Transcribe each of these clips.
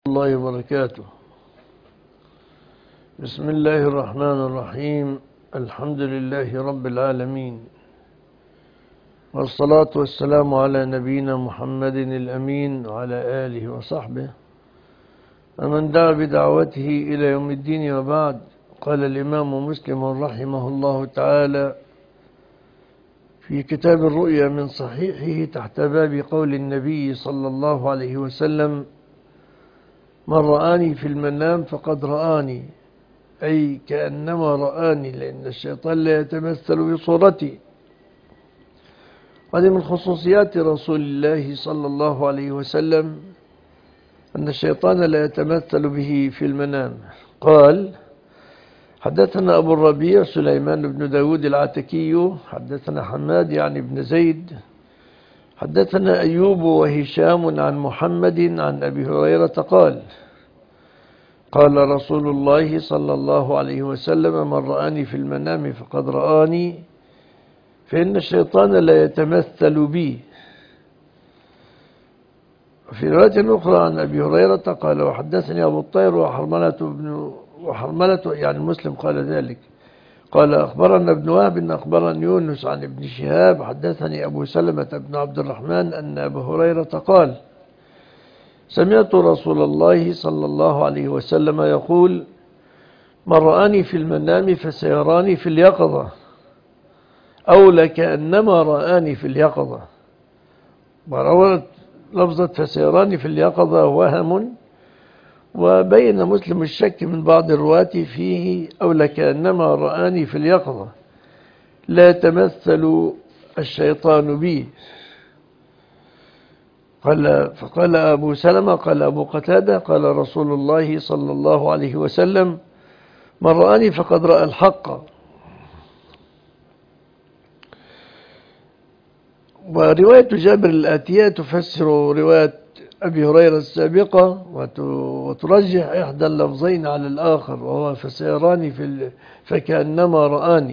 الله وبركاته. بسم الله الرحمن الرحيم. الحمد لله رب العالمين، والصلاة والسلام على نبينا محمد الأمين وعلى آله وصحبه ومن دعا بدعوته إلى يوم الدين. وبعد، قال الإمام مسلم رحمه الله تعالى في كتاب الرؤيا من صحيحه تحت باب قول النبي صلى الله عليه وسلم: من رآني في المنام فقد رآني، أي كأنما رآني، لأن الشيطان لا يتمثل بصورتي. هذه من خصوصيات رسول الله صلى الله عليه وسلم أن الشيطان لا يتمثل به في المنام. قال: حدثنا أبو الربيع سليمان بن داود العتكي حدثنا حماد يعني بن زيد حدثنا أيوب وهشام عن محمد عن أبي هريرة قال: قال رسول الله صلى الله عليه وسلم: من رآني في المنام فقد رآني، فإن الشيطان لا يتمثل بي. في رواية أخرى عن أبي هريرة قال: وحدثني أبو الطير وحرملة يعني مسلم قال ذلك، قال: أخبرنا ابن وهب أخبرني يونس عن ابن شهاب حدثني أبو سلمة بن عبد الرحمن أن أبا هريرة قال: سمعت رسول الله صلى الله عليه وسلم يقول: من رآني في المنام فسيراني في اليقظة، أو لكأنما رآني في اليقظة. وروت لفظة فسيراني في اليقظة وهم، وبين مسلم الشك من بعض الرواة فيه أو لكأنما رآني في اليقظة، لا يتمثل الشيطان بي. فقال أبو سلمة قال أبو قتادة قال رسول الله صلى الله عليه وسلم: من رآني فقد رأى الحق. ورواية جابر الآتية تفسر رواية أبي هريرة السابقة وترجح إحدى اللفظين على الآخر، وهو فسيراني فكأنما رآني.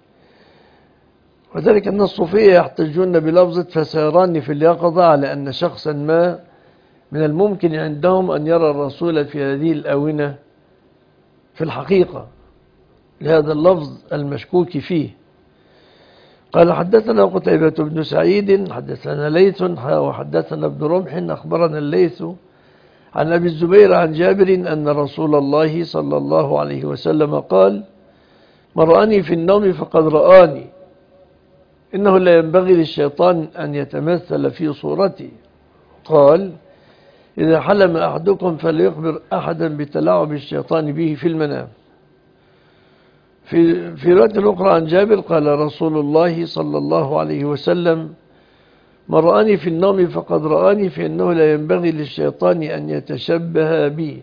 وذلك أن الصوفية يحتجون بلفظة فسيراني في اليقظة على أن شخصا ما من الممكن عندهم أن يرى الرسول في هذه الآونة في الحقيقة، لهذا اللفظ المشكوك فيه. قال: حدثنا قتيبة بن سعيد حدثنا ليث وحدثنا ابن رمح أخبرنا الليث عن أبي الزبير عن جابر أن رسول الله صلى الله عليه وسلم قال: من رآني في النوم فقد رآني، إنه لا ينبغي للشيطان أن يتمثل في صورتي. قال: إذا حلم أحدكم فليخبر أحدا بتلاعب الشيطان به في المنام. في رواية أخرى عن جابر قال رسول الله صلى الله عليه وسلم: من رآني في النوم فقد رآني، فإنه لا ينبغي للشيطان أن يتشبه بي.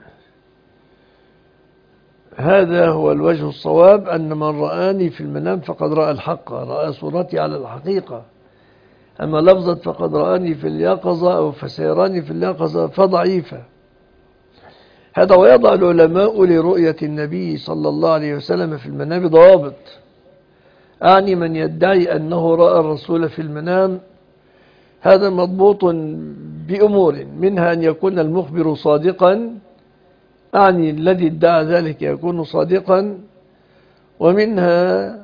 هذا هو الوجه الصواب، أن من رآني في المنام فقد رأى الحق، رأى صورتي على الحقيقة. أما لفظة فقد رآني في اليقظة أو فسيراني في اليقظة فضعيفة. هذا ويضع العلماء لرؤية النبي صلى الله عليه وسلم في المنام ضوابط. أعني من يدعي أنه رأى الرسول في المنام هذا مضبوط بأمور، منها أن يكون المخبر صادقا، أعني الذي ادعى ذلك يكون صادقا، ومنها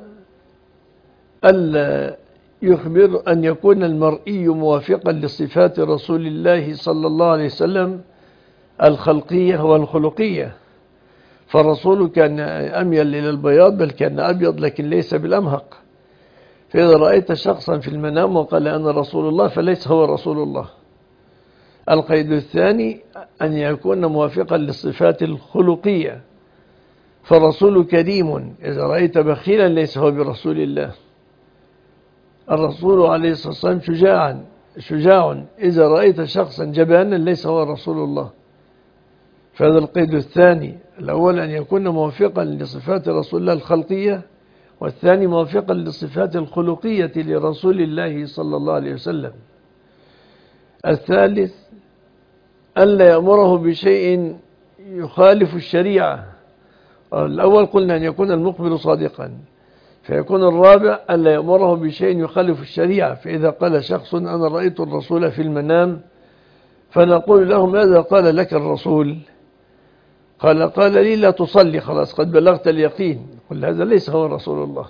ألا يخبر أن يكون المرئي موافقا لصفات رسول الله صلى الله عليه وسلم الخلقية والخلقية. فالرسول كان أميل إلى البياض، بل كان أبيض لكن ليس بالأمهق. فإذا رأيت شخصا في المنام وقال أنا رسول الله فليس هو رسول الله. القيد الثاني أن يكون موافقا للصفات الخلقية، فالرسول كريم، إذا رأيت بخيلا ليس هو برسول الله. الرسول عليه الصلاة والسلام شجاع، إذا رأيت شخصا جبانا ليس هو رسول الله. فهذا القيد الثاني، الأول أن يكون موافقا لصفات رسول الله الخلقية، والثاني موافقا للصفات الخلقية لرسول الله صلى الله عليه وسلم. الثالث ألا يأمره بشيء يخالف الشريعة. الأول قلنا أن يكون المخبر صادقا، فيكون الرابع ألا يأمره بشيء يخالف الشريعة. فإذا قال شخص أنا رأيت الرسول في المنام فنقول له ماذا قال لك الرسول؟ قال لي لا تصلي، خلاص قد بلغت اليقين. قل هذا ليس هو رسول الله.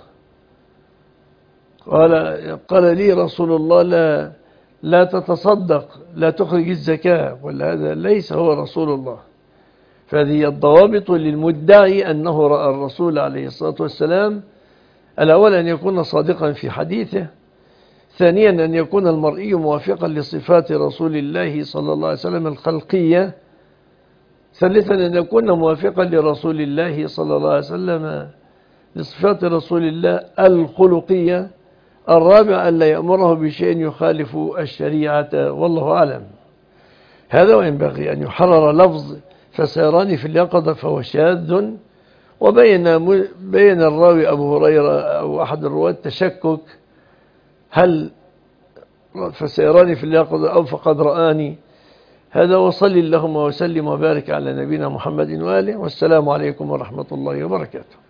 قال لي رسول الله لا تتصدق، لا تخرج الزكاة، قل هذا ليس هو رسول الله. فهذه الضوابط للمدعي أنه رأى الرسول عليه الصلاة والسلام. الأول أن يكون صادقا في حديثه، ثانيا أن يكون المرئي موافقا لصفات رسول الله صلى الله عليه وسلم الخلقية، ثالثا أن يكون موافقا لرسول الله صلى الله عليه وسلم لصفات رسول الله الخلقية، الرابع أن لا يأمره بشيء يخالف الشريعة، والله أعلم. هذا وينبغي أن يحرر لفظ فسيران في اليقظة فهو شاذ، وبين الراوي أبو هريرة أو أحد الرواة تشكك هل فسيراني في اليقظة أو فقد رآني. هذا، وصلي اللهم وسلم وبارك على نبينا محمد وآله، والسلام عليكم ورحمة الله وبركاته.